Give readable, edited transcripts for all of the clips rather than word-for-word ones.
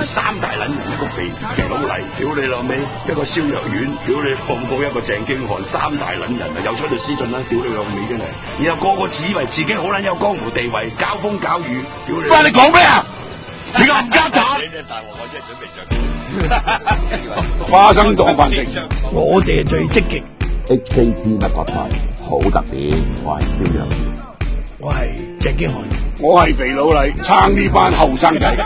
三大撚人，一個肥佬黎，屌你老味，一個蕭若元，屌你老母，一個鄭經翰，三大撚人啊，又出律師信啦，屌你老味真係，然後個個自以為自己好撚有江湖地位，交風交雨，屌你！喂，你講咩啊？你個冚家鏟！你真係大鑊，我真係準備着花生當飯食，我哋係最積極。 HKT 乜品牌好特別，我係蕭若元， 我係鄭經翰，我係肥佬黎，撐呢班後生仔。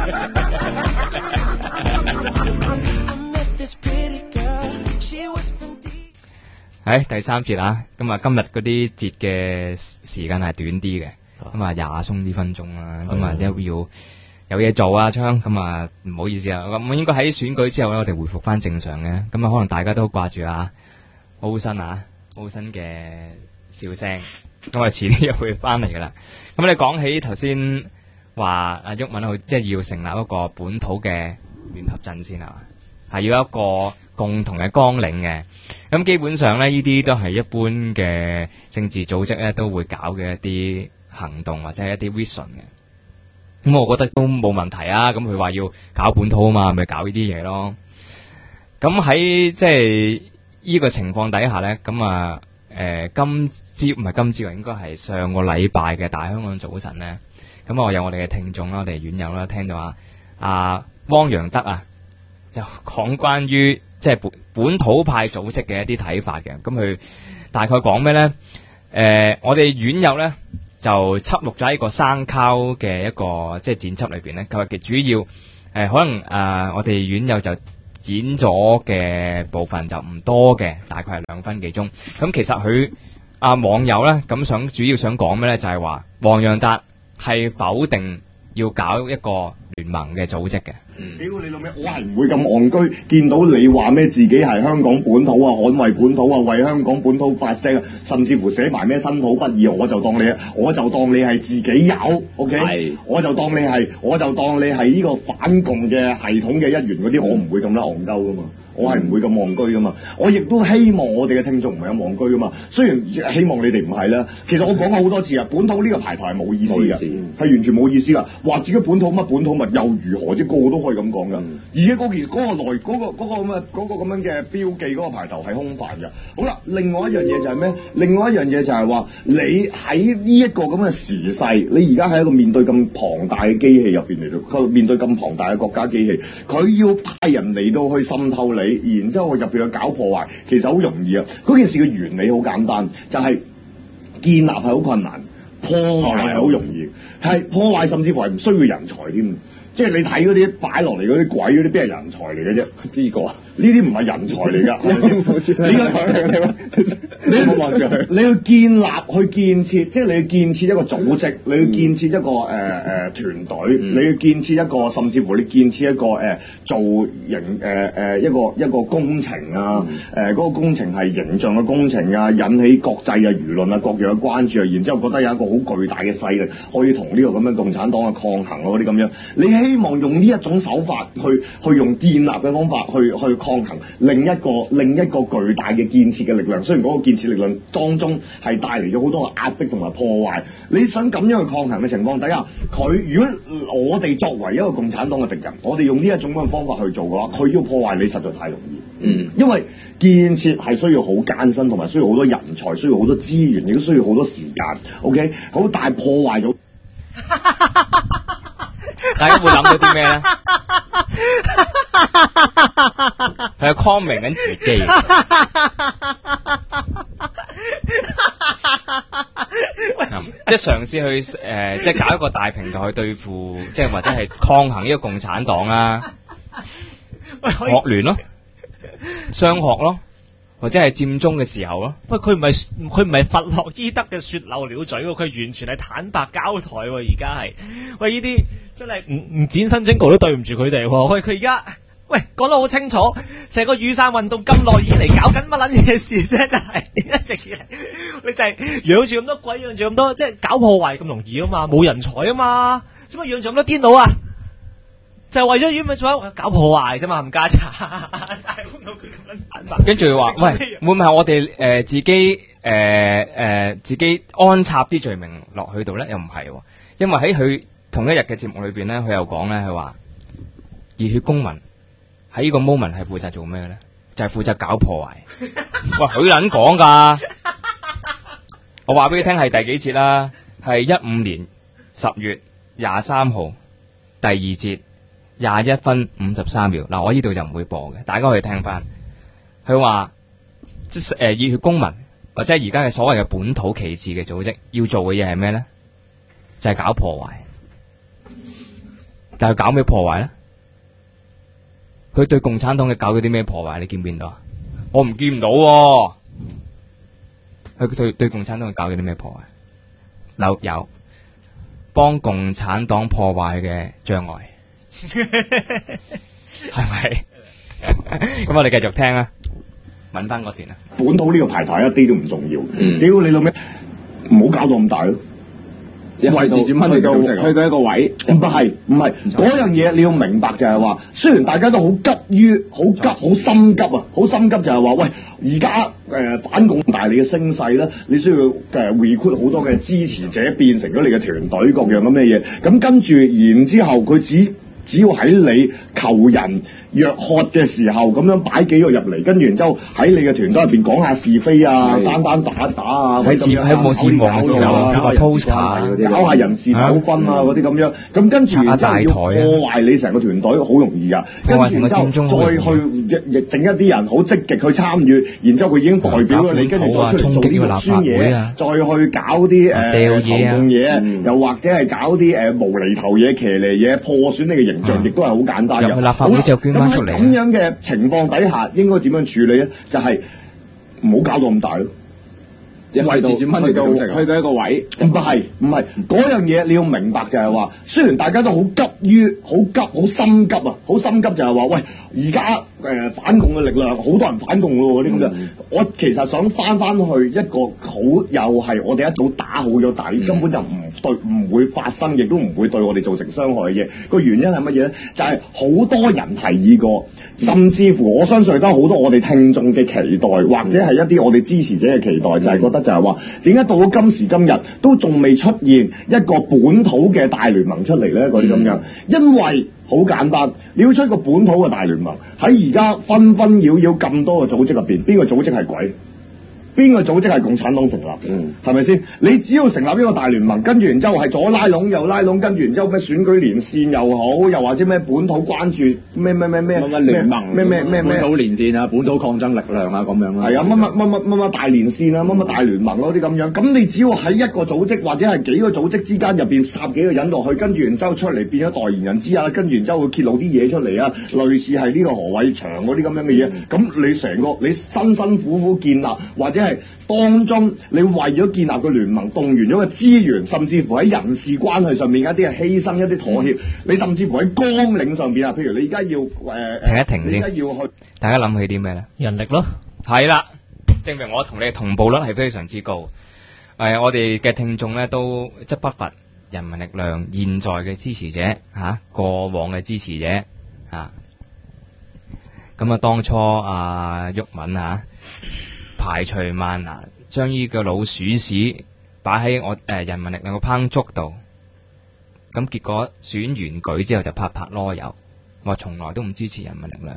喺第三節啊，咁啊今日嗰啲節嘅時間係短啲嘅，咁啊廿鬆啲分鐘啦，咁啊都要有嘢做啊，昌，咁啊唔好意思啊，咁應該喺選舉之後咧，我哋回復翻正常嘅，咁啊可能大家都掛住啊奧新嘅笑聲，咁啊遲啲又會翻嚟噶啦。咁你講起頭先話阿毓民佢即係要成立一個本土嘅聯合陣先啊，係要一個共同嘅綱領嘅。咁基本上咧，呢啲都係一般嘅政治組織咧都會搞嘅一啲行動或者係一啲 vision 嘅。咁我覺得都冇問題啊。咁佢話要搞本土啊嘛，咪搞呢啲嘢咯。咁喺即係呢個情況底下咧，咁啊今朝應該係上個禮拜嘅大香港早晨咧。咁我有我哋嘅聽眾啦，我哋院友啦，聽到阿汪洋德啊，就講關於即係本土派組織嘅一啲睇法嘅。咁佢大概講咩咧？我哋院友咧就輯錄咗喺個生拷嘅一個即係剪輯裏邊咧。佢話其主要可能我哋院友就剪咗嘅部分就唔多嘅，大概係2分幾鐘。咁其實佢網友咧咁主要想講咩咧？就係話汪洋德係否定要搞一個聯盟嘅組織嘅。 屌你老味，我係唔會咁戇居，見到你話咩自己係香港本土啊，捍衛本土啊，為香港本土發聲啊，甚至乎寫埋咩新土不易，我就當你係自己有 ，OK？ 我就當你係呢個反共嘅系統嘅一員嗰啲，我唔會咁啦戇鳩噶嘛。我係唔會咁戇居噶嘛，我亦都希望我哋嘅聽眾唔係咁戇居噶嘛。雖然希望你哋唔係啦，其實我講過好多次啊，本土呢個牌頭係冇意思嘅，係完全冇意思噶。話自己本土乜本土物又如何啫？個個都可以咁講噶。而且嗰個咁樣嘅標記嗰個牌頭係空泛嘅。好啦，另外一樣嘢就係咩？另外一樣嘢就係話你喺呢一個咁嘅時勢，你而家喺一個面對咁龐大嘅機器入邊嚟到，面對咁龐大嘅國家機器，佢要派人嚟到去滲透你。然之後入邊去搞破壞，其實好容易啊！嗰件事嘅原理好簡單，就係建立係好困難，破壞係好容易。係破壞甚至乎係唔需要人才添，即係你睇嗰啲擺落嚟嗰啲鬼嗰啲，邊係人才嚟嘅啫？呢個呢啲唔係人才嚟㗎。你要建立去建設，即係你要建設一個組織，你要建設一個團隊，你要建設一個，甚至乎你建設一個造型一個工程啊，嗰個工程係形象嘅工程啊，引起國際嘅輿論啊，各樣嘅關注啊，然之後覺得有一個好巨大嘅勢力可以同呢個咁樣共產黨嘅抗衡嗰啲咁樣，你希望用呢一種手法去用建立嘅方法去抗衡另一個巨大嘅建設嘅力量，雖然嗰個建設力量當中係帶嚟咗好多嘅壓迫同埋破壞，你想咁樣去抗衡嘅情況底下，如果我哋作為一個共產黨嘅敵人，我哋用呢一種咁嘅方法去做嘅話，佢要破壞你實在太容易。因為建設係需要好艱辛，同埋需要好多人才，需要好多資源，亦都需要好多時間。OK， 好大破壞到。 大家會諗到啲咩咧？佢係抗明緊自己，即係嘗試去即係搞一個大平台去對付，即係或者係抗衡呢個共產黨啦，學聯咯，雙學咯。或者係佔中嘅時候咯， 喂，佢唔係弗洛伊德嘅說漏了嘴喎，佢完全係坦白交代喎，而家係，喂，呢啲真係唔剪新精稿都對唔住佢哋喎，喂，佢而家喂講得好清楚，成個雨傘運動咁耐以嚟搞緊乜撚嘢事啫，真係一直以嚟，你就係養住咁多鬼，養住咁多，即係搞破壞咁容易啊嘛，冇人才啊嘛，點解養住咁多癲佬啊？就係為咗要咪做搞破壞啫嘛，唔加查， 跟住話喂，會唔係我哋自己安插啲罪名落去度咧？又唔係，因為喺佢同一日嘅節目裏邊咧，佢又講咧，佢話熱血公民喺呢個 moment 係負責做咩嘅咧？就係負責搞破壞。喂，佢撚講㗎，我話俾你聽係第幾節啦？係15年10月23號第二節21分53秒。嗱，我呢度就唔會播嘅，大家可以聽翻。佢話即係熱血公民或者而家嘅所謂嘅本土旗幟嘅組織要做嘅嘢係咩咧？就係搞破壞。就係搞咩破壞咧？佢對共產黨嘅搞咗啲咩破壞？你見唔見到啊？我唔見唔到喎。佢對共產黨搞咗啲咩破壞？有幫共產黨破壞嘅障礙，係咪？咁我哋繼續聽啊，揾翻嗰段啊。 本土呢個牌牌一啲都唔重要，屌你老味，唔好搞到咁大咯。 一係自轉蚊去到一個位， 唔係嗰樣嘢，你要明白就係話，雖然大家都好急於好心急啊，好心急就係話，喂，而家反共大你嘅聲勢咧，你需要recruit 好多嘅支持者變成咗你嘅團隊各樣咁嘅嘢，咁跟住然之後佢只要喺你求人若渴嘅時候咁樣擺幾個入嚟，跟住然之後喺你嘅團隊入邊講下是非啊，單打啊， 喺冇節目嘅時候貼個 poster， 搞下人事糾紛啊嗰啲咁樣，咁跟住然之後要破壞你成個團隊好容易啊，跟住然之後再去整一啲人好積極去參與，然之後佢已經代表咗你，跟住再出嚟做啲肉酸嘢，再去搞啲投共嘢，又或者係搞啲無厘頭嘢、騎呢嘢，破損你嘅形象，亦都係好簡單嘅。 入去立法會之後捐翻出嚟。 咁樣嘅情況底下，應該點樣處理咧？就係唔好搞到咁大咯。 一係自轉蚊去到一個位， 唔係嗰樣嘢，你要明白就係話，雖然大家都好急於好心急啊，好心急就係話，喂，而家反共嘅力量，好多人反共喎嗰啲咁樣。我其實想翻去一個好，又係我哋一早打好咗底，根本就唔會發生，亦都唔會對我哋造成傷害嘅嘢。個原因係乜嘢咧？就係好多人提議過，甚至乎我相信都好多我哋聽眾嘅期待，或者係一啲我哋支持者嘅期待，就係覺得就係話，點解到咗今時今日都仲未出現一個本土嘅大聯盟出嚟咧？嗰啲咁樣，因為好簡單，你要出一個本土嘅大聯盟，喺而家紛紛擾擾咁多個組織入邊，邊個組織係鬼？邊個組織係共產黨成立？係咪先？你只要成立呢個大聯盟，跟住然之後係左拉攏右拉攏，跟住然之後咩選舉連線又好，又或者咩本土關注咩聯盟咩本土連線啊，本土抗爭力量啊咁樣啦。 係啊，乜大連線啊，乜大聯盟嗰啲咁樣。咁你只要喺一個組織或者係幾個組織之間入邊插幾個人落去，跟住然之後出嚟變咗代言人之啊，跟住然之後會揭露啲嘢出嚟啊，類似係呢個何偉祥嗰啲咁樣嘅嘢。咁你成個你辛辛苦苦建立或者係當中，你為咗建立個聯盟，動員咗個資源，甚至乎喺人事關係上面一啲係犧牲、一啲妥協，你甚至乎喺綱領上邊啊，譬如你而家要停一停先， 而家要去， 大家諗起啲咩咧？ 人力咯， 係啦，證明我同你嘅同步率係非常之高。我哋嘅聽眾咧都即不乏人民力量現在嘅支持者嚇，過往嘅支持者嚇。咁啊，當初毓民排除萬難，將呢個老鼠屎擺喺我人民力量個烹竹度，咁結果選完舉之後就拍籮柚，我從來都唔支持人民力量。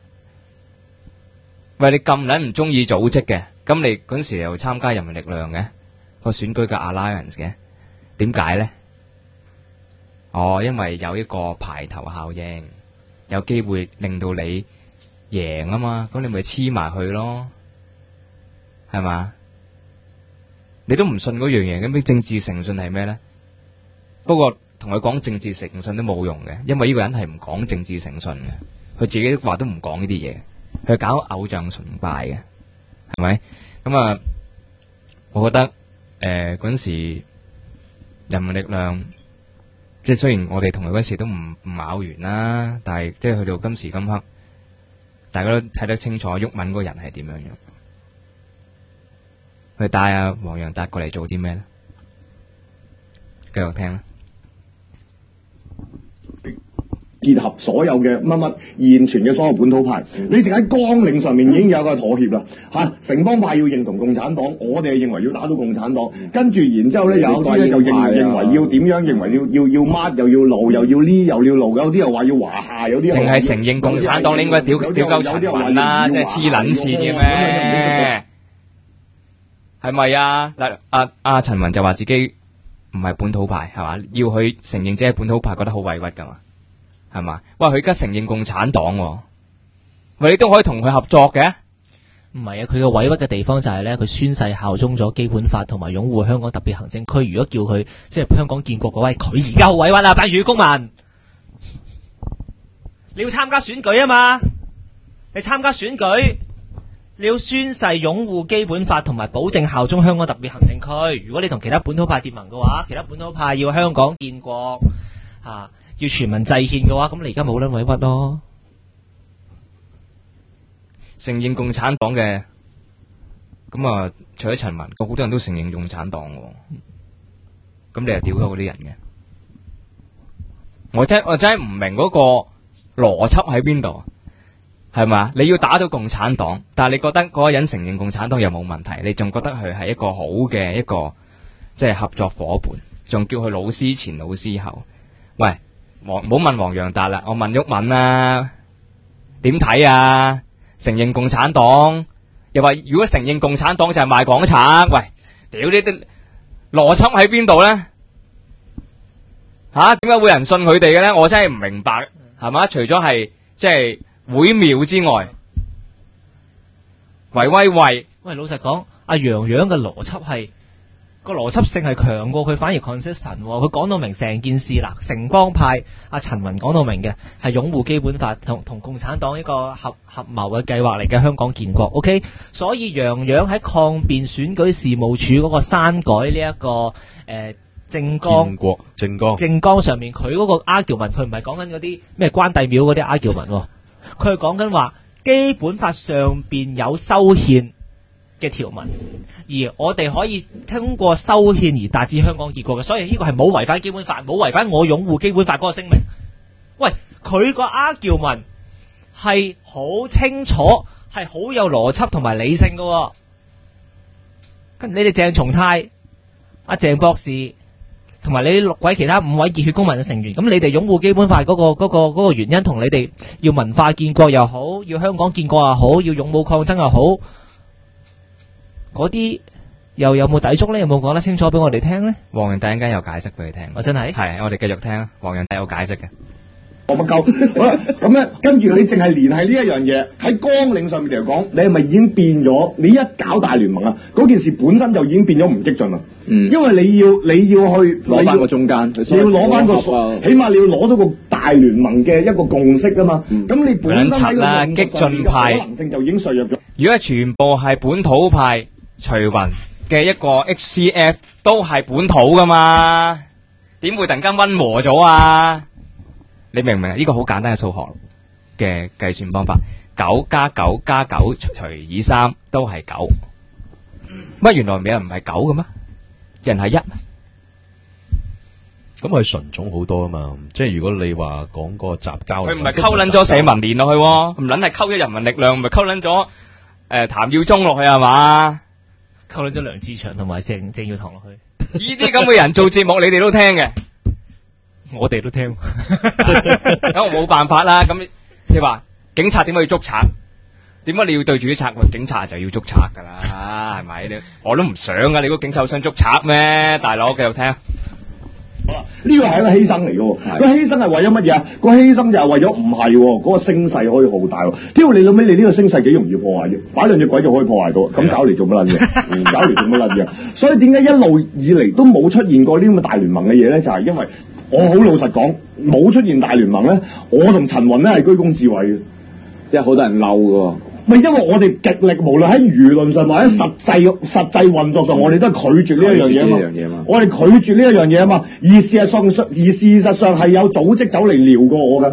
喂，你咁撚唔中意組織嘅，咁你嗰時又參加人民力量嘅個選舉嘅 alliance 嘅，點解呢？因為有一個排頭效應，有機會令到你贏啊嘛，咁你咪黐埋去咯。係嘛？你都唔信嗰樣嘢，咁政治誠信係咩咧？不過同佢講政治誠信都冇用嘅，因為呢個人係唔講政治誠信嘅，佢自己話都唔講呢啲嘢，佢搞偶像崇拜嘅，係咪？咁啊，我覺得嗰陣時人民力量，即係雖然我哋同佢嗰時都唔咬完啦，但係即係去到今時今刻，大家都睇得清楚毓民嗰個人係點樣樣。佢帶阿黃洋達過嚟做啲咩咧？繼續聽啦。 結合所有嘅乜乜現存嘅所有本土派，你淨喺綱領上面已經有一個妥協啦嚇。城邦派要認同共產黨，我哋係認為要打倒共產黨，跟住然之後咧有啲咧就認為要點樣，認為要乜又要路又要呢又要路，有啲又話要華夏，有啲淨係承認共產黨，你應該屌鳩陳雲啦，即係黐撚線嘅咩？係咪啊？嗱，阿陳雲就話自己唔係本土派，係嘛？要佢承認自己係本土派，覺得好委屈噶嘛？係嘛？哇！佢而家承認共產黨喎，喂，你都可以同佢合作嘅。 唔係啊，佢嘅委屈嘅地方就係咧，佢宣誓效忠咗基本法同埋擁護香港特別行政區。如果叫佢即係香港建國嗰位，佢而家好委屈啊！班主公民，你要參加選舉啊嘛？你參加選舉，你要宣誓擁護基本法同埋保證效忠香港特別行政區。如果你同其他本土派結盟嘅話，其他本土派要香港建國要全民制憲嘅話，咁你而家冇撚委屈咯。 承認共產黨嘅，咁啊，除咗陳雲，好多人都承認共產黨喎。咁你係屌咗嗰啲人嘅？我真係唔明嗰個邏輯喺邊度，係咪啊？你要打到共產黨，但係你覺得嗰個人承認共產黨又冇問題，你仲覺得佢係一個好嘅一個即係合作伙伴，仲叫佢老師前老師後。喂，唔好問黃洋達啦，我問毓民啊，點睇啊？承認共產黨，又話如果承認共產黨就係賣港賊，喂，屌呢啲邏輯喺邊度咧？點解會有人信佢哋嘅咧？我真係唔明白，係嘛？除咗係即係會廟之外，喂， 老實講，阿楊洋嘅邏輯係個邏輯性係強過佢，反而 consistent。佢講到明成件事啦，城邦派阿陳雲講到明嘅係擁護基本法同共產黨一個合謀嘅計劃嚟嘅香港建國。OK， 所以楊洋喺抗辯選舉事務處嗰個刪改呢一個政綱上面，佢嗰個 argument， 佢唔係講緊嗰啲咩關帝廟嗰啲 argument， 佢係講緊話基本法上邊有修憲嘅條文，而我哋可以通過修憲而達至香港結果嘅，所以呢個係冇違反基本法，冇違反我擁護基本法嗰個聲明。喂，佢個 argument 係好清楚，係好有邏輯同埋理性嘅。跟你哋鄭松泰、阿鄭博士同埋你6位其他5位熱血公民嘅成員，咁你哋擁護基本法嗰個原因，同你哋要文化建國又好，要香港建國又好，要勇武抗爭又好，嗰啲又有冇抵觸咧？有冇講得清楚俾我哋聽咧？ 黃洋達陣間有解釋俾佢聽。 真係係，我哋繼續聽。黃洋達有解釋嘅。 我唔夠好啦，咁咧跟住你淨係聯繫呢一樣嘢喺綱領上面嚟講，你係咪已經變咗？你一搞大聯盟啊，嗰件事本身就已經變咗唔激進啦。因為你要去攞翻個中間， 你要攞翻個，起碼你要攞到個大聯盟嘅一個共識啊嘛。咁你本身喺個激進派可能性就已經削弱咗。 如果全部係本土派，徐雲嘅一個 HCF 都係本土噶嘛，點會突然間溫和咗啊？你明唔明啊？呢個好簡單嘅數學嘅計算方法，9加9加9除以3都係9。乜原來美人唔係9嘅咩？人係1。 咁佢純種好多啊嘛，即係如果你話講個雜交， 佢唔係溝撚咗社民連落去，唔撚係溝咗人民力量，唔係溝撚咗譚耀宗落去係嘛？ 溝撚咗梁志祥同埋鄭耀棠落去。 呢啲咁嘅人做節目，你哋都聽嘅。 我哋都聽， 咁我冇辦法啦。咁即係話，警察點解要捉賊？點解你要對住啲賊？警察就要捉賊噶啦，係咪？我都唔想啊！你個警察想捉賊咩？大佬繼續聽。 呢個係一個犧牲嚟嘅，個犧牲係為咗乜嘢啊？個犧牲就係為咗唔係嗰個聲勢可以好大。屌你老尾，你呢個聲勢幾容易破壞嘅，擺兩隻鬼就可以破壞到。咁搞嚟做乜撚嘢？搞嚟做乜撚嘢？所以點解一路以嚟都冇出現過呢啲咁嘅大聯盟嘅嘢咧？就係因為我好老實講，冇出現大聯盟咧，我同陳雲咧係居功至偉嘅， 因為好多人嬲㗎。 咪因為我哋極力，無論喺輿論上或者實際運作上，我哋都係拒絕呢一樣嘢嘛。我哋拒絕呢一樣嘢啊嘛。而事實上係有組織走嚟撩過我嘅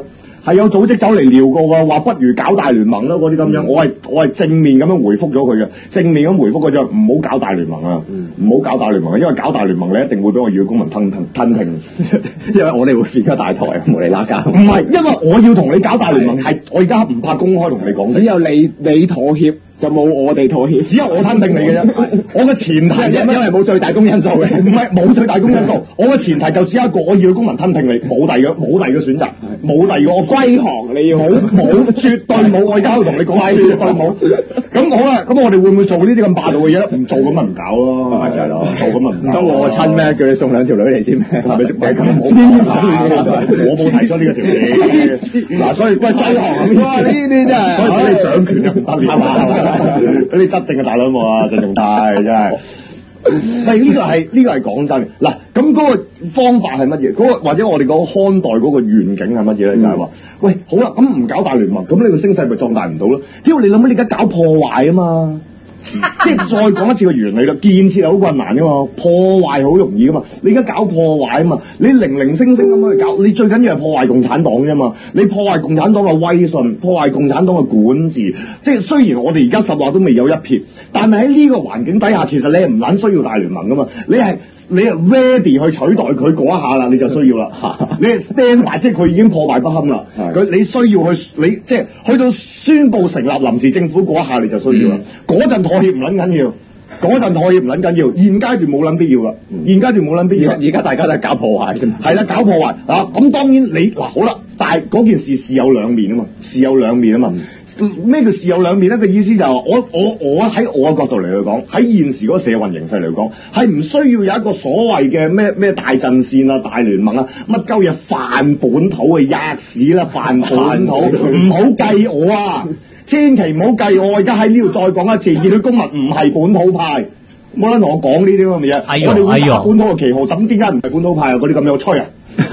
係有組織走嚟撩過㗎，話不如搞大聯盟啦嗰啲咁樣，我係正面咁樣回覆咗佢嘅，正面咁回覆佢就唔好搞大聯盟啊，唔好搞大聯盟啊，因為搞大聯盟你一定會俾我熱血公民吞平， 因為我哋會變咗大台，無厘啦交。 唔係，因為我要同你搞大聯盟，係我而家唔怕公開同你講， 只有你妥協，就冇我哋妥協， 只有我吞定你嘅啫。我嘅前提因為冇最大公因素嘅， 唔係冇最大公因素，我嘅前提就只有一個，我要公民吞併你，冇第二個選擇，冇第二個我歸行，你要冇絕對冇，我而家要同你講絕對冇。咁好啦，咁我哋會唔會做呢啲咁霸道嘅嘢咧？唔做咁咪唔搞咯，咪就係咯，做咁咪唔搞。 唔通我親咩？叫你送兩條女嚟先咩？ 係咪先？咁我冇提出呢個條件。嗱，所以歸行哇！呢啲真係， 所以俾你掌權就唔得了，係嘛？俾你執政嘅大佬冇啊，鄭仲泰真係。係呢個係講真嗱，咁嗰個方法係乜嘢？嗰個或者我哋講看待嗰個願景係乜嘢咧？就係話，喂，好啦，咁唔搞大聯盟，咁你個聲勢咪壯大唔到咯？屌你諗下，你而家搞破壞啊嘛！即係再講一次個原理啦，建設係好困難噶嘛，破壞好容易噶嘛。你而家搞破壞啊嘛，你零零星星咁去搞，你最緊要係破壞共產黨啫嘛。你破壞共產黨嘅威信，破壞共產黨嘅管治。即係雖然我哋而家實話都未有一撇，但係喺呢個環境底下，其實你係唔撚需要大聯盟噶嘛。你係 ready 去取代佢嗰一下啦，你就需要啦。你係 stand by，即係佢已經破壞不堪啦。你需要去，你即係去到宣佈成立臨時政府嗰一下，你就需要啦。嗰陣妥協唔撚緊要，嗰陣妥協唔撚緊要，現階段冇撚必要啦。現階段冇撚必要。 而家大家都係搞破壞啫嘛。 係啦，搞破壞啊！咁當然你嗱好啦，但係嗰件事事有兩面啊嘛，事有兩面啊嘛。咩叫事有兩面咧？嘅意思就係話，我喺我嘅角度嚟去講，喺現時嗰個社運形勢嚟講，係唔需要有一個所謂嘅咩大陣線啊、大聯盟啊、乜鳩嘢泛本土嘅吔屎啦，泛本土，唔好計我啊！千祈唔好計我，而家喺呢度再講一次，熱血公民唔係本土派，冇得同我講呢啲咁嘅嘢。我哋會打本土嘅旗號，咁點解唔係本土派啊？嗰啲咁樣吹啊！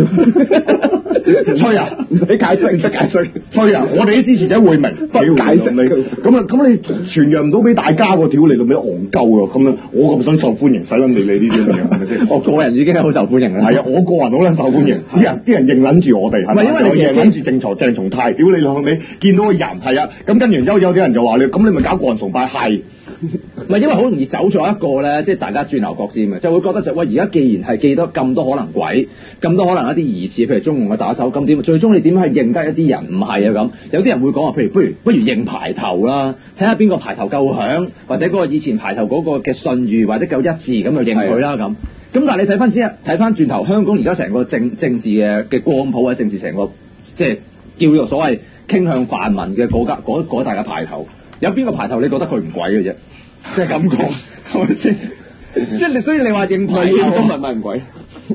吹啊！唔使解釋，唔使解釋。吹啊！我哋啲支持者會明，不解釋你。咁你傳揚唔到俾大家個條嚟到咩戇鳩啊？咁樣我咁想受歡迎，使撚你呢啲咁樣係咪先？ 我個人已經係好受歡迎啦。 係啊，我個人好撚受歡迎。啲人認撚住我哋，係咪？因為你認撚住鄭松泰，屌你兩尾見到個人係啊，咁跟完之後有啲人就話你，咁你咪搞個人崇拜係。 唔係因為好容易走咗一個咧，即係大家轉牛角尖嘅，就會覺得就喂，而家既然係記得咁多可能鬼，咁多可能一啲疑似，譬如中共嘅打手，咁點？最終你點去認得一啲人？唔係啊咁，有啲人會講話，譬如不如認排頭啦，睇下邊個排頭夠響，或者嗰個以前排頭嗰個嘅信譽或者夠一致，咁就認佢啦咁。咁但係你睇翻轉頭，香港而家成個政治嘅光譜或者政治成個即係叫做所謂傾向泛民嘅嗰大嘅排頭，有邊個排頭你覺得佢唔鬼嘅啫？即係咁講，係咪先？即係所以你話認排頭公民咪唔鬼？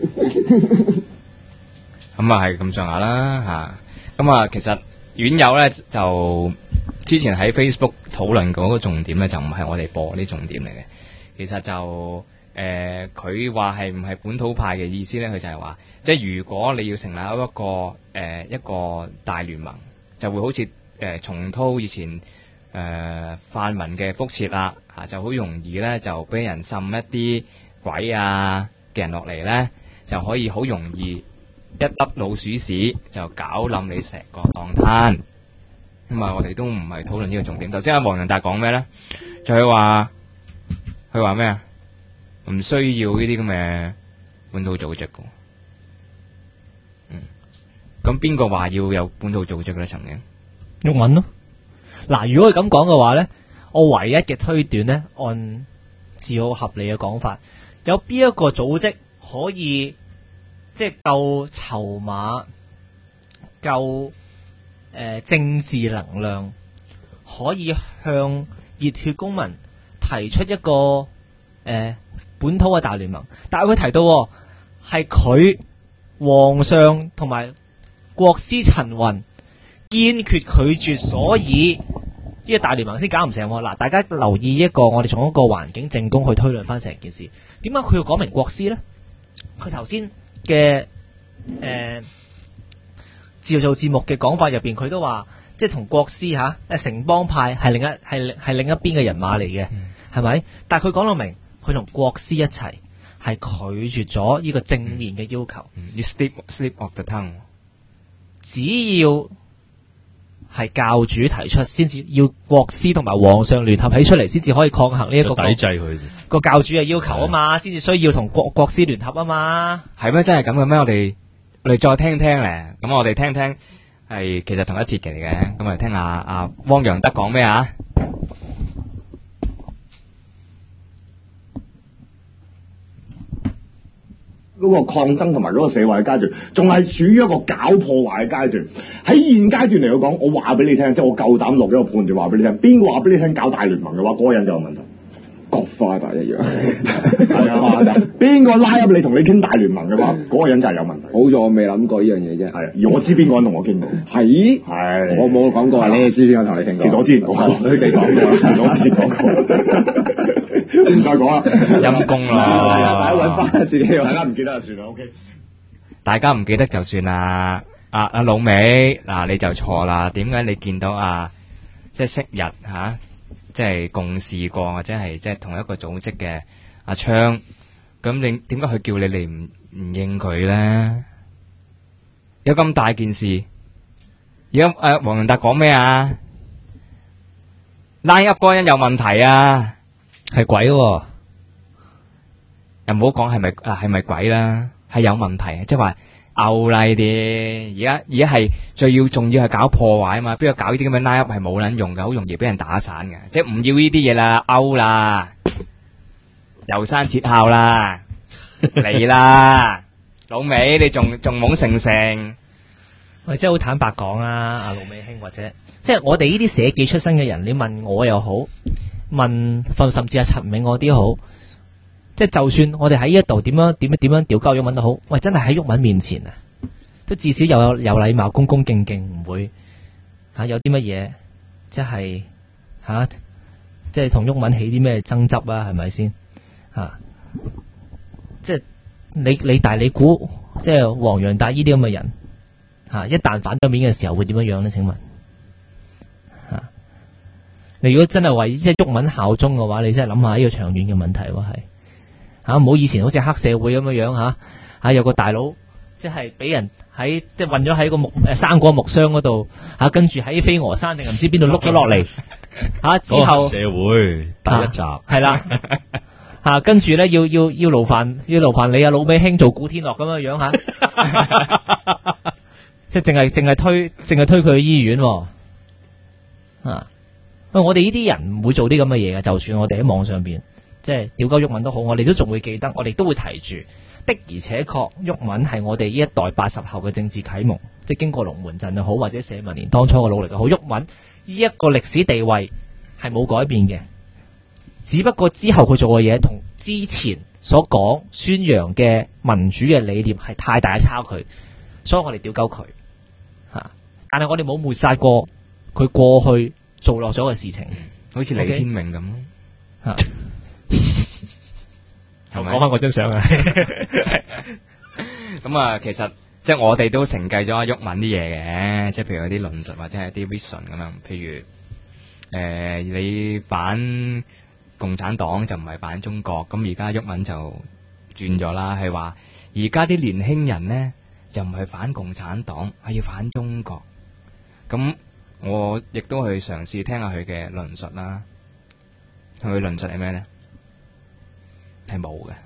咁啊係咁上下啦嚇。咁啊其實院友咧就之前喺 Facebook 討論嗰個重點咧，就唔係我哋播啲重點嚟嘅。其實就佢話係唔係本土派嘅意思咧？佢就係話，即係如果你要成立一個大聯盟，就會好似重蹈以前泛民嘅覆轍啦嚇，就好容易咧就俾人滲一啲鬼啊嘅人落嚟咧，就可以好容易一粒老鼠屎就搞冧你成個檔攤。咁啊，我哋都唔係討論呢個重點。頭先阿黃仁達講咩咧？就係話佢話咩啊？唔需要呢啲咁嘅本土組織嘅。咁邊個話要有本土組織咧？曾經毓民咯。嗱，如果佢咁講嘅話咧，我唯一嘅推斷咧，按照合理嘅講法，有邊一個組織可以即係夠籌碼、夠政治能量，可以向熱血公民提出一個本土嘅大聯盟？但係佢提到係佢皇上同埋國師陳雲堅決拒絕，所以呢個大聯盟先搞唔成。嗱，大家留意我哋從一個環境證供去推論翻成件事。點解佢要講明國師咧？佢頭先嘅自做節目嘅講法入邊，佢都話即係同國師城邦派係另一邊嘅人馬嚟嘅，係咪？但係佢講到明，佢同國師一齊係拒絕咗呢個正面嘅要求。 You slip of the tongue。 只要係教主提出，先至要國師同埋皇上聯合起出嚟，先至可以抗衡呢一個抵制佢。 個教主嘅要求啊嘛，先至需要同國師聯合啊嘛。 係咩？真係咁嘅咩？我哋再聽聽咧。咁我哋聽聽係其實同一節嚟嘅。咁我哋聽下阿汪洋德講咩啊？ 嗰個抗爭同埋嗰個社會嘅階段，仲係處於一個搞破壞嘅階段。喺現階段嚟講，我話俾你聽，即係我夠膽落咗個判斷話俾你聽，邊個話俾你聽搞大聯盟嘅話，嗰個人就有問題。 國花吧一樣， 係啊，邊個拉入你同你傾大聯盟嘅話，嗰個人就係有問題。 好在我未諗過呢樣嘢啫。 係，而我知邊個人同我傾過。係， 我冇講過，你知邊個同你傾過？ 其實我之前講過，佢哋講過，我之前講過，唔再講啦， 陰公啦， 大家揾翻自己， 大家唔記得就算啦。OK， 大家唔記得就算啦。阿老美嗱，你就錯啦。點解你見到即係昔日吓？即係共事過或者係即係同一個組織嘅阿昌，咁你點解佢叫你嚟唔應佢咧？有咁大件事，而家黃仁達講咩啊？拉入嗰個人有問題啊， 係鬼喎， 又唔好講係咪鬼啦，係有問題，即係話勾啦啲。而家係仲要係搞破壞啊嘛，邊個搞呢啲咁嘅拉入係冇撚用嘅，好容易俾人打散嘅，即係唔要呢啲嘢啦，勾啦，遊山設校啦，嚟啦，老味你仲懵成成， 喂，即係好坦白講啊，阿盧美卿或者即係我哋呢啲社記出身嘅人，你問我又好，問甚至阿陳銘嗰啲好。即係就算我哋喺呢一度點樣屌鳩毓民都好，喂，真係喺毓民面前啊，都至少有禮貌、恭恭敬敬，唔會有啲乜嘢，即係即係同毓民起啲咩爭執啊？係咪先即係但係你估即係黃洋達呢啲咁嘅人一旦反咗面嘅時候會點樣呢？請問你如果真係為即係毓民效忠嘅話，你真係諗下呢個長遠嘅問題喎係。唔好以前好似黑社會咁樣樣有個大佬即係俾人即係運咗喺個生果木箱嗰度跟住喺飛鵝山定唔知邊度碌咗落嚟之後社會第一集係啦跟住咧要勞煩你老美卿做古天樂咁樣樣即係淨係推佢去醫院我哋呢啲人唔會做啲咁嘅嘢嘅，就算我哋喺網上邊。即係屌鳩毓民都好，我哋都仲會記得，我哋都會提住的，而且確毓民係我哋呢一代80後嘅政治啟蒙，即係經過龍門陣又好，或者社民連當初嘅努力又好，毓民呢一個歷史地位係冇改變嘅，只不過之後佢做嘅嘢同之前所講宣揚嘅民主嘅理念係太大嘅差距，所以我哋屌鳩佢但係我哋冇抹殺過佢過去做落咗嘅事情， 好似李天命咁講翻嗰張相啊， 咁其實即係我哋都承繼咗阿毓民啲嘢嘅，即係譬如有啲論述或者係啲 vision 咁樣，譬如你反共產黨就唔係反中國，咁而家毓民就轉咗啦，係話而家啲年輕人呢，就唔係反共產黨，係要反中國。咁我亦都去嘗試聽下佢嘅論述啦。佢論述係咩呢？係冇嘅。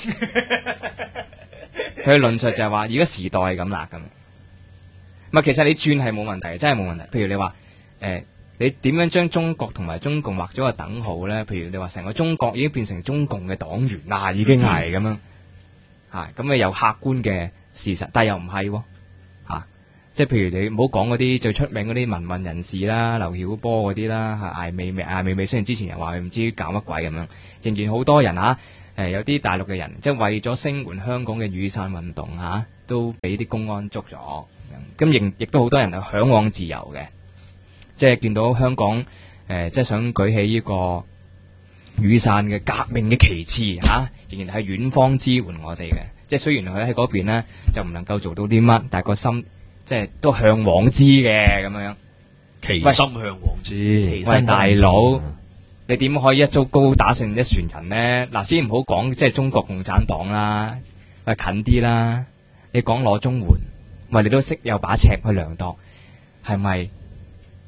佢嘅論述就係話，而家時代係咁啦，咁。唔係，其實你轉係冇問題，真係冇問題。譬如你話你點樣將中國同埋中共畫咗個等號咧？譬如你話成個中國已經變成中共嘅黨員啦，已經係咁樣，咁你有客觀嘅事實，但係又唔係喎，即係譬如你唔好講嗰啲最出名嗰啲民運人士啦，劉曉波嗰啲啦，艾未未雖然之前又話佢唔知搞乜鬼咁樣，仍然好多人有啲大陸嘅人即係為咗聲援香港嘅雨傘運動都俾啲公安捉咗，咁亦都好多人係嚮往自由嘅。即係見到香港即係想舉起呢個雨傘嘅革命嘅旗幟仍然係遠方支援我哋嘅。即係雖然佢喺嗰邊呢，就唔能夠做到啲乜，但係個心即係都向往之嘅咁樣。 其心向往之。 喂，大佬，你點可以一竹篙打成一船人呢？嗱，先唔好講即係中國共產黨啦，喂，近啲啦，你講攞綜援，喂，你都識有把尺去量度，係咪？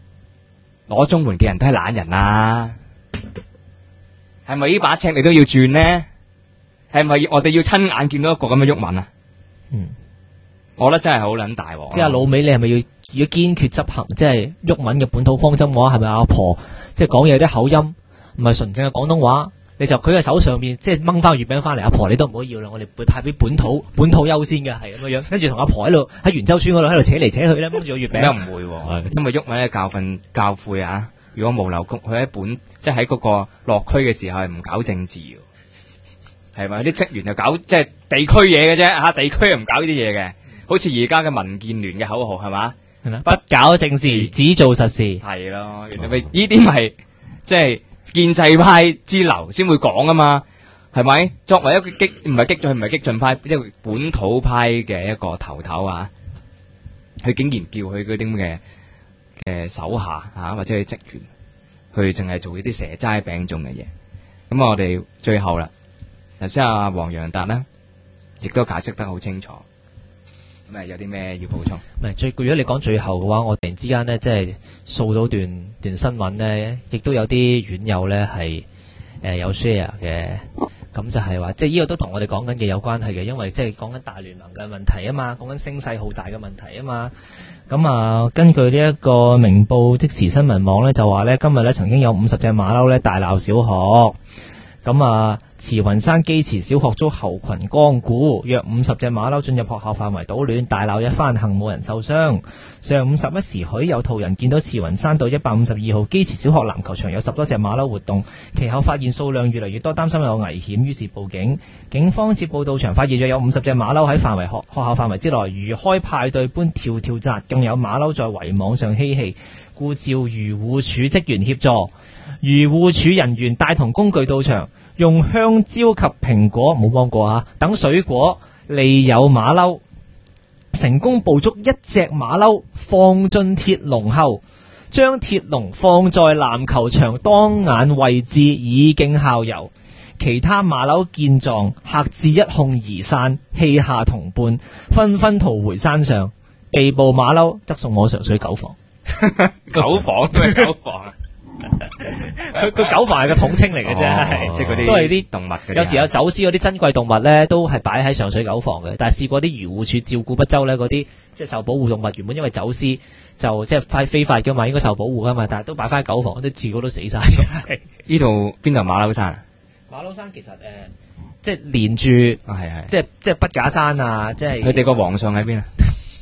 攞綜援嘅人都係懶人啊？係咪呢把尺你都要轉呢？係咪我哋要親眼見到一個咁嘅毓民啊？我覺得真係好撚大鑊。 即係老尾，你係咪要堅決執行即係毓民嘅本土方針嘅話，係咪阿婆即係講嘢有啲口音，唔係純正嘅廣東話？你就佢嘅手上面即係掹翻月餅翻嚟，阿婆你都唔好要啦，我哋會派俾本土優先嘅，係咁樣。跟住同阿婆喺圓洲村嗰度喺度扯嚟扯去咧，掹住個月餅。 咩唔會喎？因為毓民嘅教訓教誨啊，如果無留公，佢喺即係喺嗰個落區嘅時候係唔搞政治嘅，係咪？啲職員就搞即係地區嘢嘅啫嚇，地區又唔搞呢啲嘢嘅，好似而家嘅民建聯嘅口號係嘛？ 不搞政事，只做實事。 係咯，原來咪呢啲咪即係建制派之流先會講啊嘛，係咪？作為一個唔係激進派，即係本土派嘅一個頭啊，佢竟然叫佢嗰啲嘅手下啊或者係職員，去淨係做呢啲蛇齋餅糭嘅嘢。咁我哋最後啦，頭先阿黃洋達呢，亦都解釋得好清楚。咁有啲咩要補充？ 唔係如果你講最後嘅話，我突然之間呢，即係掃到段新聞呢，亦都有啲院友呢係有 share 嘅。咁就係話，即係呢個都同我哋講緊嘅有關係嘅，因為即係講緊大聯盟嘅問題啊嘛，講緊聲勢浩大嘅問題啊嘛。咁啊，根據呢一個明報即時新聞網呢，就話呢今日呢曾經有50隻馬騮呢大鬧小學。咁啊，慈雲山基慈小學遭猴群光顧，約50隻馬騮進入學校範圍搗亂，大鬧一番，幸冇人受傷。上午11時許，有途人見到慈雲山道152號基慈小學籃球場有10多隻馬騮活動，其後發現數量越嚟越多，擔心有危險，於是報警。警方接報到場，發現約有50隻馬騮喺學校範圍之內，如開派對般跳跳紮，更有馬騮在圍網上嬉戲，故召漁護署職員協助。漁護署人員帶同工具到場，用香蕉及蘋果冇幫過啊等水果利誘馬騮，成功捕捉一隻馬騮，放進鐵籠後，將鐵籠放在籃球場當眼位置，以儆效尤。其他馬騮見狀，嚇至一哄而散，棄下同伴，紛紛逃回山上。被捕馬騮則送我上水狗房。 狗房咩狗房啊？ 佢狗房係個統稱嚟嘅啫， 即係嗰啲都係啲動物嘅。 有時有走私嗰啲珍貴動物咧，都係擺喺上水狗房嘅。但係試過啲漁護署照顧不周咧，嗰啲即係受保護動物原本因為走私就即係非法噶嘛，應該受保護噶嘛，但係都擺翻喺狗房，都自個都死晒。 呢度邊度馬騮山啊？ 馬騮山其實即係連住係即係筆架山啊，即係佢哋個皇上喺邊啊？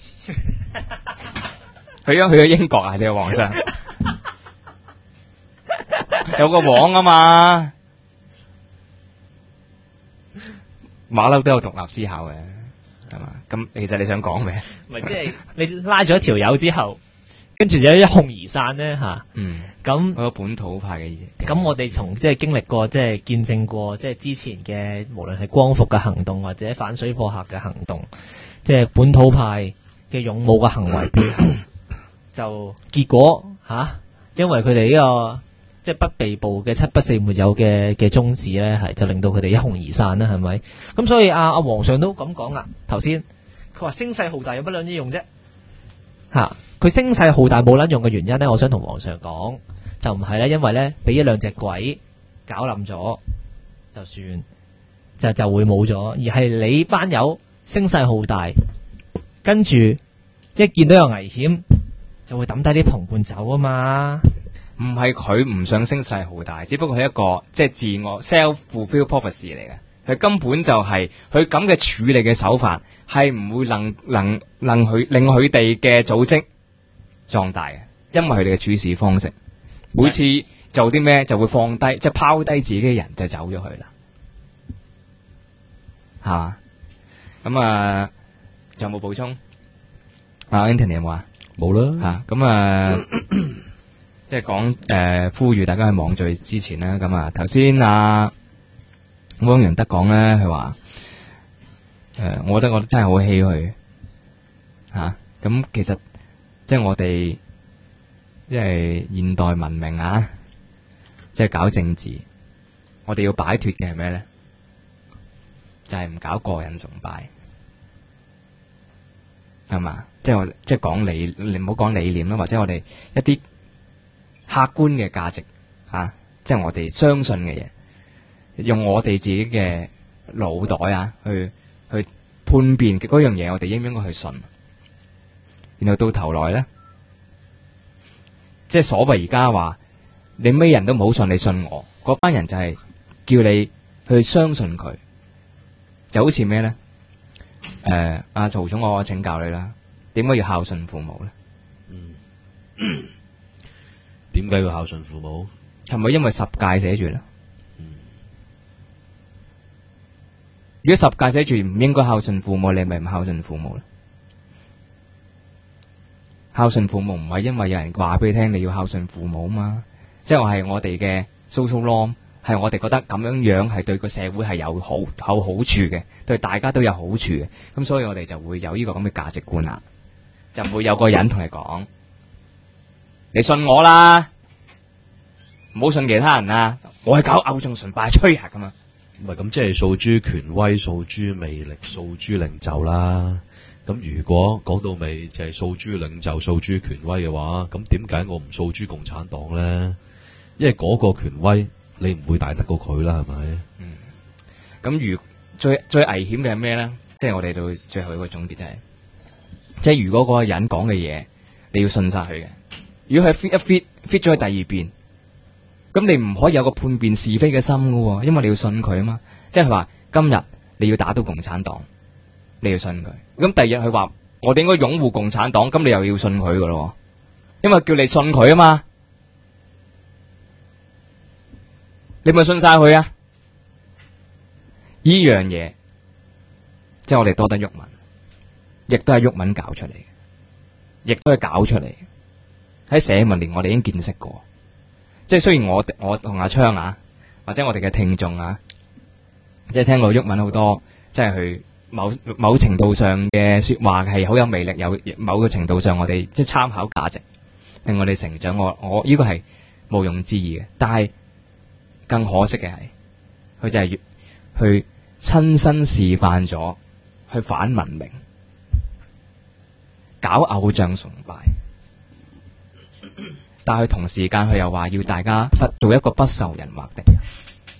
去咗英國啊！你個皇上有個王啊嘛，馬騮都有獨立思考嘅，係嘛？咁其實你想講咩？ 唔係即係你拉咗一條友之後，跟住就一哄而散咧吓。咁嗰個本土派嘅嘢。 咁我哋從即係經歷過，即係見證過，即係之前嘅無論係光復嘅行動或者反水貨客嘅行動，即係本土派嘅勇武嘅行為背後，就結果因為佢哋呢個即係不被捕嘅七不四沒有嘅宗旨咧，係就令到佢哋一哄而散啦，係咪？咁所以阿皇上都咁講啦，頭先佢話聲勢浩大有乜撚用啫？佢聲勢浩大冇撚用嘅原因咧，我想同皇上講，就唔係咧，因為咧俾一兩隻鬼搞冧咗就算，就會冇咗，而係你班友聲勢浩大，跟住一見到有危險就會抌低啲同伴走啊嘛。 唔係佢唔想聲勢浩大，只不過係一個即係自我 self-fulfill prophecy 嚟嘅。佢根本就係佢咁嘅處理嘅手法，係唔會令佢哋嘅組織壯大嘅，因為佢哋嘅處事方式，每次做啲咩就會放低，即係拋低自己嘅人就走咗去啦，係嘛？咁啊，仲有冇補充？啊 Anthony 有冇啊？ 冇啦。 咁即係講呼籲大家去網聚之前啦。咁啊，頭先汪洋德講咧，佢話我覺得真係好唏噓嚇。咁其實即係我哋即係現代文明啊，即係搞政治，我哋要擺脫嘅係咩咧？就係唔搞個人崇拜，係嘛？即係講你唔好講理念啦，或者我哋一啲客觀嘅價值即係我哋相信嘅嘢，用我哋自己嘅腦袋去判別嗰樣嘢，我哋應唔應該去信？然後到頭來咧，即係所謂而家話你咩人都唔好信，你信我，嗰班人就係叫你去相信佢，就好似咩咧？阿曹總，我請教你啦，點解要孝順父母咧？ 點解要孝順父母？ 係咪因為十誡寫住咧？如果十誡寫住唔應該孝順父母，你咪唔孝順父母咧？孝順父母唔係因為有人話俾你聽你要孝順父母嘛，即係話係我哋嘅 social norm， 係我哋覺得咁樣樣係對個社會係有好處嘅，對大家都有好處嘅，咁所以我哋就會有呢個咁嘅價值觀啦，就唔會有個人同你講，你信我啦，唔好信其他人啊，我係搞偶像崇拜吹咁啊！ 唔係咁，即係訴諸權威、訴諸魅力、訴諸領袖啦。咁如果講到尾就係訴諸領袖、訴諸權威嘅話，咁點解我唔訴諸共產黨咧？因為嗰個權威你唔會大得過佢啦，係咪？ 咁最危險嘅係咩咧？即係我哋到最後一個總結就係，即係如果嗰個人講嘅嘢，你要信晒佢嘅。如果佢 fit 咗去第二邊，咁你唔可以有個判辨是非嘅心噶，因為你要信佢啊嘛。即係佢話今日你要打倒共產黨，你要信佢。咁第二日佢話我哋應該擁護共產黨，咁你又要信佢噶咯，因為叫你信佢啊嘛。你咪信晒佢啊！呢樣嘢即係我哋多得毓民，亦都係毓民搞出嚟嘅，亦都係搞出嚟喺社民連我哋已經見識過。即係雖然我同阿昌或者我哋嘅聽眾即係聽過毓民好多，即係佢某程度上嘅說話係好有魅力，有某個程度上我哋即係參考價值，令我哋成長。我呢個係毋庸置疑嘅，但係更可惜嘅係，佢就係去親身示範咗去反文明，搞偶像崇拜。但係同時間佢又話要大家做一個不受人或的人。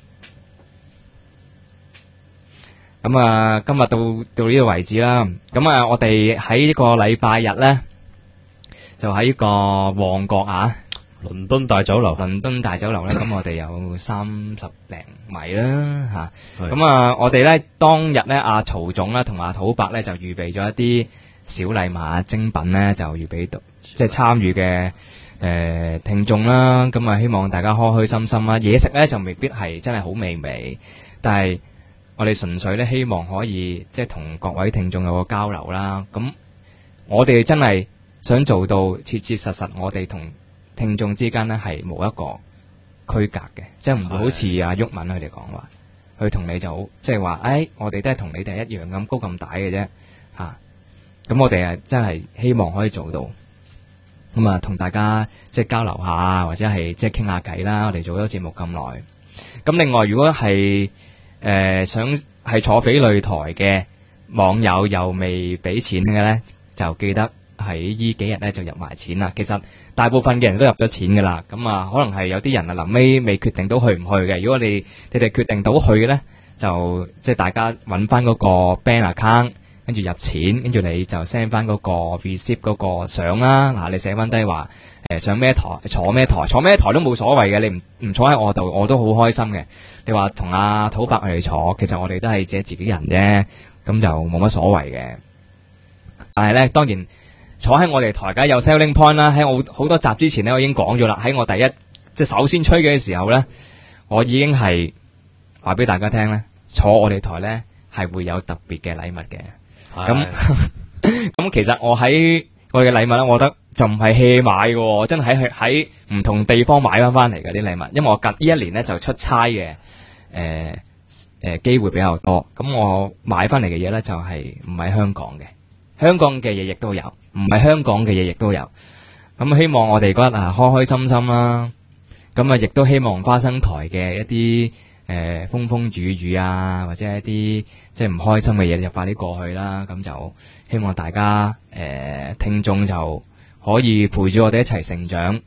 咁今日到呢度為止啦。咁我哋喺呢個禮拜日咧，就喺呢個旺角倫敦大酒樓咧，咁我哋有30零米啦吓。 係咁我哋咧當日咧，阿曹總啦同阿土伯咧就預備咗一啲小禮物精品咧，就預備到即係參與嘅聽眾啦。咁希望大家開開心心啦。嘢食咧就未必係真係好美味，但係我哋純粹咧希望可以即係同各位聽眾有個交流啦。咁我哋真係想做到切切實實，我哋同聽眾之間咧係冇一個區隔嘅，即係唔會好似阿毓民佢哋講話，佢同你就即係話，我哋都係同你哋一樣咁高咁大嘅啫吓。咁我哋真係希望可以做到，咁同大家即係交流下，或者係即係傾下偈啦。我哋做咗節目咁耐，咁另外如果係想係坐匪擂台嘅網友又未俾錢嘅咧，就記得喺呢幾日咧就入埋錢啦。其實大部分嘅人都入咗錢噶啦，咁可能係有啲人臨尾未決定到去唔去嘅。如果你哋決定到去嘅咧，就即係大家揾翻嗰個 bank account， 跟住入錢，跟住你就 send 翻嗰個 receipt 嗰個相啦。嗱，你寫翻低話上咩台坐咩台都冇所謂嘅。你唔坐喺我度，我都好開心嘅。你話同阿土伯佢哋坐，其實我哋都係自己人啫，咁就冇乜所謂嘅。但係咧，當然坐喺我哋台梗有 selling point 啦。喺我好多集之前咧，我已經講咗啦。喺我第一即係首先吹嘅時候咧，我已經係話俾大家聽咧，坐我哋台咧係會有特別嘅禮物嘅。咁其實我喺我哋嘅禮物咧，我覺得就唔係 hea 買嘅，真係喺唔同地方買翻嚟嘅啲禮物。因為我近呢一年咧就出差嘅機會比較多，咁我買翻嚟嘅嘢咧就係唔係香港嘅。香港嘅嘢亦都有，唔係香港嘅嘢亦都有。咁希望我哋嗰日開開心心啦。咁亦都希望花生台嘅一啲風風雨雨或者一啲即係唔開心嘅嘢就快啲過去啦。咁就希望大家聽眾就可以陪住我哋一齊成長，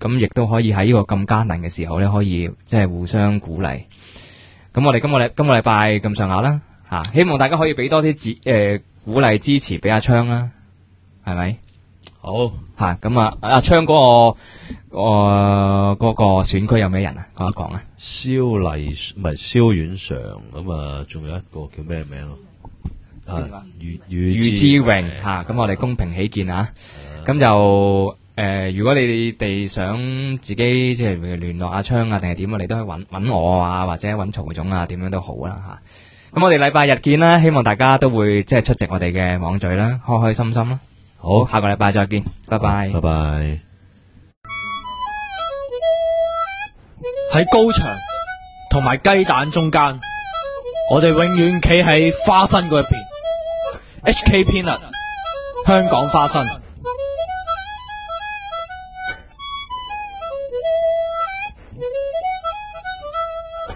咁亦都可以喺呢個咁艱難嘅時候咧，可以即係互相鼓勵。咁我哋今個禮拜咁上下啦，希望大家可以俾多啲鼓勵支持俾阿昌啦，係咪？ 好咁啊，阿昌嗰個選區有咩人啊？講一講啊。 蕭麗唔係蕭遠常咁啊，仲有一個叫咩名啊？余志榮咁我哋公平起見啊。咁就如果你哋想自己即係聯絡阿昌啊，定係點啊，你都可以揾我啊，或者揾曹總啊，點樣都好啦咁我哋禮拜日見啦，希望大家都會即係出席我哋嘅網聚啦，開開心心啦。好，下個禮拜再見，拜拜。 拜拜。 喺高牆同埋雞蛋中間，我哋永遠企喺花生嗰一邊。HK Peanut，香港花生。